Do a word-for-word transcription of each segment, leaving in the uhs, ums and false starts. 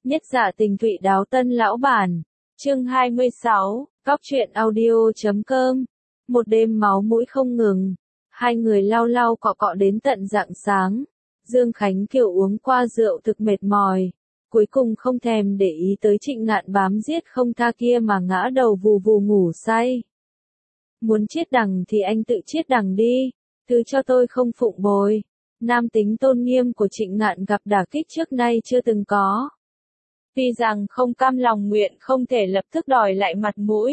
Nhất Dạ Tình Thụy Đáo Tân Lão Bản. Chương hai mươi sáu, Góc truyện audio.com. Một đêm máu mũi không ngừng. Hai người lau lau cọ cọ đến tận rạng sáng. Dương Khánh Kiều uống qua rượu thực mệt mỏi. Cuối cùng không thèm để ý tới Trịnh Ngạn bám giết không tha kia mà ngã đầu vù vù ngủ say. Muốn chiết đằng thì anh tự chiết đằng đi. Thứ cho tôi không phụng bồi. Nam tính tôn nghiêm của Trịnh Ngạn gặp đả kích trước nay chưa từng có. Tuy rằng không cam lòng nguyện không thể lập tức đòi lại mặt mũi.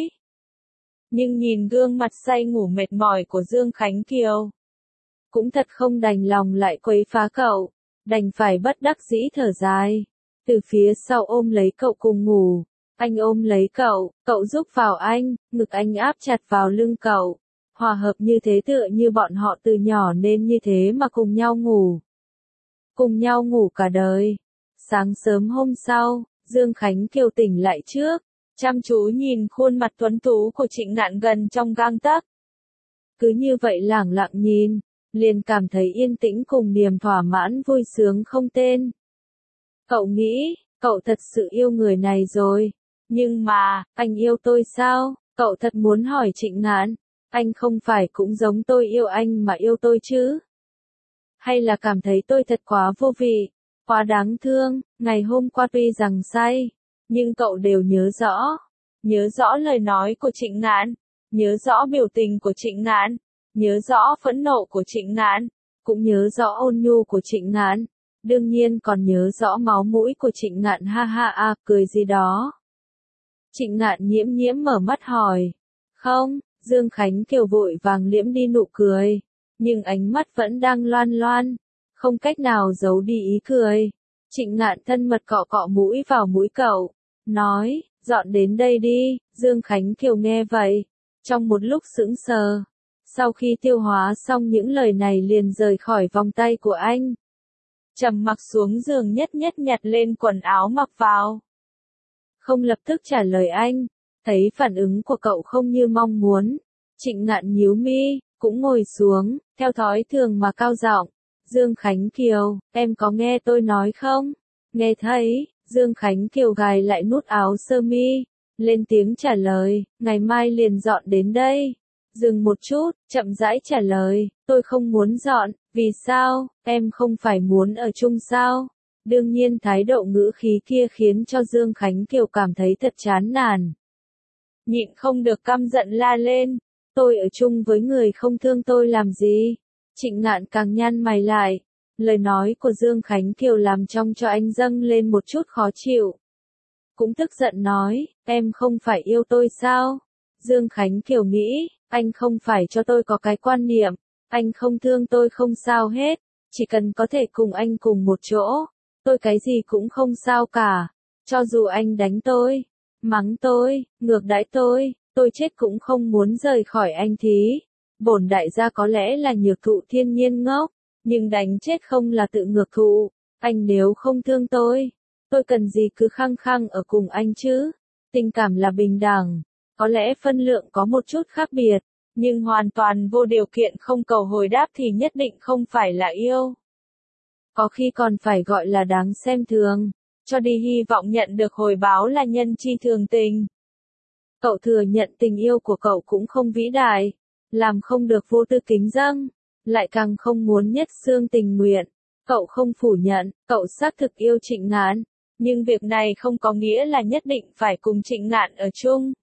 Nhưng nhìn gương mặt say ngủ mệt mỏi của Dương Khánh Kiều. Cũng thật không đành lòng lại quấy phá cậu. Đành phải bất đắc dĩ thở dài. Từ phía sau ôm lấy cậu cùng ngủ. Anh ôm lấy cậu, cậu giúp vào anh, ngực anh áp chặt vào lưng cậu. Hòa hợp như thế tựa như bọn họ từ nhỏ nên như thế mà cùng nhau ngủ. Cùng nhau ngủ cả đời. Sáng sớm hôm sau, Dương Khánh Kiều tỉnh lại trước, chăm chú nhìn khuôn mặt tuấn tú của Trịnh Ngạn gần trong gang tấc. Cứ như vậy lẳng lặng nhìn, liền cảm thấy yên tĩnh cùng niềm thỏa mãn vui sướng không tên. Cậu nghĩ, cậu thật sự yêu người này rồi. Nhưng mà, anh yêu tôi sao? Cậu thật muốn hỏi Trịnh Ngạn. Anh không phải cũng giống tôi yêu anh mà yêu tôi chứ? Hay là cảm thấy tôi thật quá vô vị, quá đáng thương, ngày hôm qua tuy rằng say, nhưng cậu đều nhớ rõ. Nhớ rõ lời nói của Trịnh Ngạn, nhớ rõ biểu tình của Trịnh Ngạn, nhớ rõ phẫn nộ của Trịnh Ngạn, cũng nhớ rõ ôn nhu của Trịnh Ngạn, đương nhiên còn nhớ rõ máu mũi của Trịnh Ngạn ha ha à, cười gì đó. Trịnh Ngạn nhiễm nhiễm mở mắt hỏi. Không, Dương Khánh Kiều vội vàng liễm đi nụ cười, nhưng ánh mắt vẫn đang loan loan, không cách nào giấu đi ý cười. Trịnh Ngạn thân mật cọ cọ mũi vào mũi cậu, nói, dọn đến đây đi. Dương Khánh Kiều nghe vậy, trong một lúc sững sờ, sau khi tiêu hóa xong những lời này liền rời khỏi vòng tay của anh. Trầm mặc xuống giường nhất nhất nhặt lên quần áo mặc vào. Không lập tức trả lời anh, thấy phản ứng của cậu không như mong muốn. Trịnh Ngạn nhíu mi, cũng ngồi xuống, theo thói thường mà cao giọng. Dương Khánh Kiều, em có nghe tôi nói không? Nghe thấy, Dương Khánh Kiều gài lại nút áo sơ mi, lên tiếng trả lời, ngày mai liền dọn đến đây. Dừng một chút, chậm rãi trả lời, tôi không muốn dọn, vì sao, em không phải muốn ở chung sao? Đương nhiên thái độ ngữ khí kia khiến cho Dương Khánh Kiều cảm thấy thật chán nản. Nhịn không được căm giận la lên, tôi ở chung với người không thương tôi làm gì? Trịnh Ngạn càng nhăn mày lại, lời nói của Dương Khánh Kiều làm trong cho anh dâng lên một chút khó chịu. Cũng tức giận nói, em không phải yêu tôi sao? Dương Khánh Kiều nghĩ, anh không phải cho tôi có cái quan niệm, anh không thương tôi không sao hết, chỉ cần có thể cùng anh cùng một chỗ, tôi cái gì cũng không sao cả, cho dù anh đánh tôi, mắng tôi, ngược đãi tôi, tôi chết cũng không muốn rời khỏi anh thí. Bổn đại gia có lẽ là nhược thụ thiên nhiên ngốc, nhưng đánh chết không là tự ngược thụ. Anh nếu không thương tôi, tôi cần gì cứ khăng khăng ở cùng anh chứ? Tình cảm là bình đẳng, có lẽ phân lượng có một chút khác biệt, nhưng hoàn toàn vô điều kiện không cầu hồi đáp thì nhất định không phải là yêu. Có khi còn phải gọi là đáng xem thường, cho đi hy vọng nhận được hồi báo là nhân chi thường tình. Cậu thừa nhận tình yêu của cậu cũng không vĩ đại, làm không được vô tư kính dâng, lại càng không muốn nhất xương tình nguyện. Cậu không phủ nhận, cậu xác thực yêu Trịnh Ngạn, nhưng việc này không có nghĩa là nhất định phải cùng Trịnh Ngạn ở chung.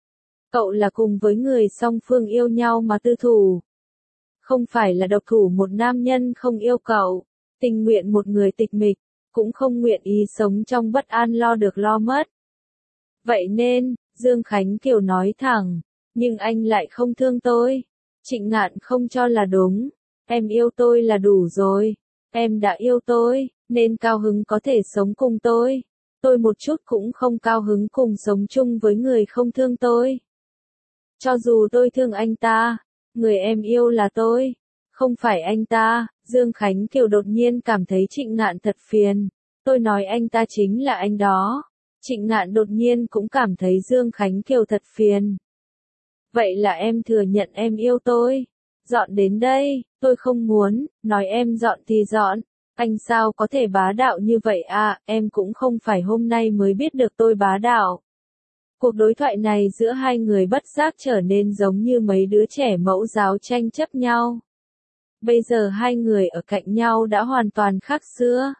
Cậu là cùng với người song phương yêu nhau mà tư thủ. Không phải là độc thủ một nam nhân không yêu cậu, tình nguyện một người tịch mịch, cũng không nguyện ý sống trong bất an lo được lo mất. Vậy nên, Dương Khánh Kiều nói thẳng, nhưng anh lại không thương tôi. Trịnh Ngạn không cho là đúng, em yêu tôi là đủ rồi, em đã yêu tôi, nên cao hứng có thể sống cùng tôi. Tôi một chút cũng không cao hứng cùng sống chung với người không thương tôi. Cho dù tôi thương anh ta, người em yêu là tôi, không phải anh ta. Dương Khánh Kiều đột nhiên cảm thấy Trịnh Ngạn thật phiền. Tôi nói anh ta chính là anh đó. Trịnh Ngạn đột nhiên cũng cảm thấy Dương Khánh Kiều thật phiền. Vậy là em thừa nhận em yêu tôi. Dọn đến đây, tôi không muốn, nói em dọn thì dọn. Anh sao có thể bá đạo như vậy à, em cũng không phải hôm nay mới biết được tôi bá đạo. Cuộc đối thoại này giữa hai người bất giác trở nên giống như mấy đứa trẻ mẫu giáo tranh chấp nhau. Bây giờ hai người ở cạnh nhau đã hoàn toàn khác xưa.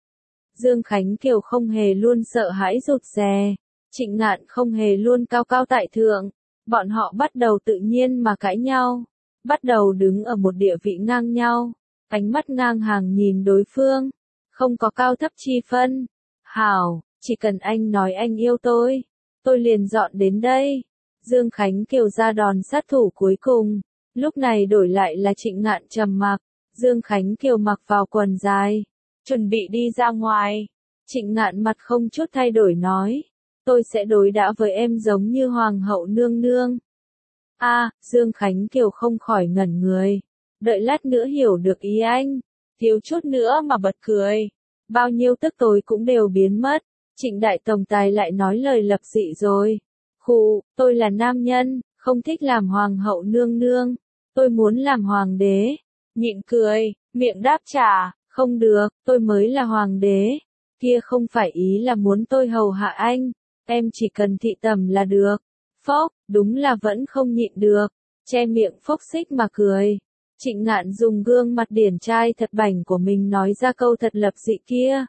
Dương Khánh Kiều không hề luôn sợ hãi rụt rè, Trịnh Ngạn không hề luôn cao cao tại thượng. Bọn họ bắt đầu tự nhiên mà cãi nhau, bắt đầu đứng ở một địa vị ngang nhau, ánh mắt ngang hàng nhìn đối phương, không có cao thấp chi phân. Hảo, chỉ cần anh nói anh yêu tôi, tôi liền dọn đến đây. Dương Khánh Kiều ra đòn sát thủ cuối cùng, lúc này đổi lại là Trịnh Ngạn trầm mặc. Dương Khánh Kiều mặc vào quần dài, chuẩn bị đi ra ngoài. Trịnh Ngạn mặt không chút thay đổi nói, tôi sẽ đối đãi với em giống như hoàng hậu nương nương. A, à, Dương Khánh Kiều không khỏi ngẩn người, đợi lát nữa hiểu được ý anh, thiếu chút nữa mà bật cười. Bao nhiêu tức tối cũng đều biến mất. Trịnh đại tổng tài lại nói lời lập dị rồi. Khụ, tôi là nam nhân, không thích làm hoàng hậu nương nương, tôi muốn làm hoàng đế. Nhịn cười, miệng đáp trả, không được, tôi mới là hoàng đế. Kia không phải ý là muốn tôi hầu hạ anh, em chỉ cần thị tầm là được. Phốc, đúng là vẫn không nhịn được, che miệng phốc xích mà cười. Trịnh Ngạn dùng gương mặt điển trai thật bảnh của mình nói ra câu thật lập dị kia.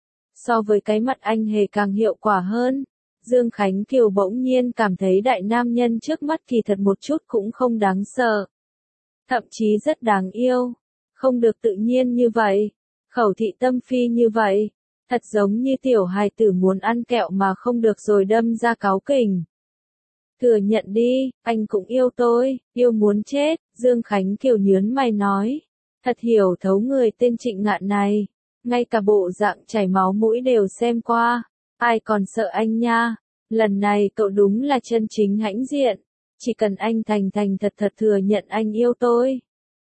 So với cái mặt anh hề càng hiệu quả hơn. Dương Khánh Kiều bỗng nhiên cảm thấy đại nam nhân trước mắt kỳ thật một chút cũng không đáng sợ. Thậm chí rất đáng yêu. Không được tự nhiên như vậy. Khẩu thị tâm phi như vậy. Thật giống như tiểu hài tử muốn ăn kẹo mà không được rồi đâm ra cáu kỉnh. Thừa nhận đi, anh cũng yêu tôi, yêu muốn chết. Dương Khánh Kiều nhớn mày nói. Thật hiểu thấu người tên Trịnh Ngạn này. Ngay cả bộ dạng chảy máu mũi đều xem qua. Ai còn sợ anh nha. Lần này cậu đúng là chân chính hãnh diện. Chỉ cần anh thành thành thật thật thừa nhận anh yêu tôi.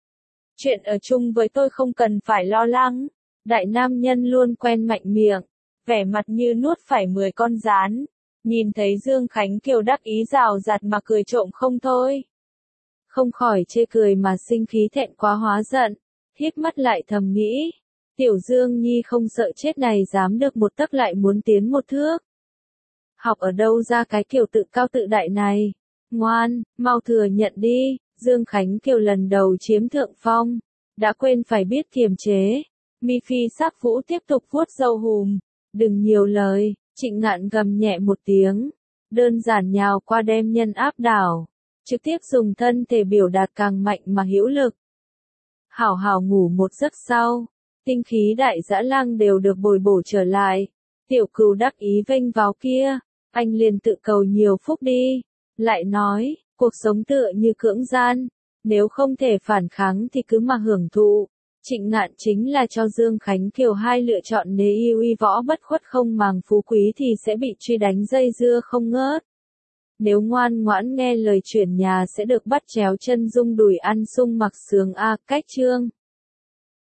Chuyện ở chung với tôi không cần phải lo lắng. Đại nam nhân luôn quen mạnh miệng. Vẻ mặt như nuốt phải mười con gián. Nhìn thấy Dương Khánh Kiều đắc ý rào rạt mà cười trộm không thôi. Không khỏi chê cười mà sinh khí thẹn quá hóa giận. Híp mắt lại thầm nghĩ. Tiểu Dương Nhi không sợ chết này dám được một tấc lại muốn tiến một thước. Học ở đâu ra cái kiểu tự cao tự đại này? Ngoan, mau thừa nhận đi. Dương Khánh Kiều lần đầu chiếm thượng phong. Đã quên phải biết kiềm chế. Mi Phi sắc vũ tiếp tục vuốt râu hùm. Đừng nhiều lời. Trịnh Ngạn gầm nhẹ một tiếng. Đơn giản nhào qua đem nhân áp đảo. Trực tiếp dùng thân thể biểu đạt càng mạnh mà hữu lực. Hảo hảo ngủ một giấc sau. Tinh khí đại dã lang đều được bồi bổ trở lại. Tiểu Cừu đắc ý vênh vào kia. Anh liền tự cầu nhiều phúc đi. Lại nói, cuộc sống tựa như cưỡng gian. Nếu không thể phản kháng thì cứ mà hưởng thụ. Trịnh Ngạn chính là cho Dương Khánh Kiều hai lựa chọn, nếu yêu y võ bất khuất không màng phú quý thì sẽ bị truy đánh dây dưa không ngớt. Nếu ngoan ngoãn nghe lời chuyển nhà sẽ được bắt chéo chân dung đùi ăn sung mặc sướng a. Cách chương